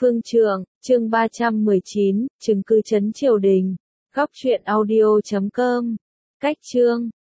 Phương Trượng, chương 319, chứng cứ trấn triều đình. Góc truyện audio.com. Cách chương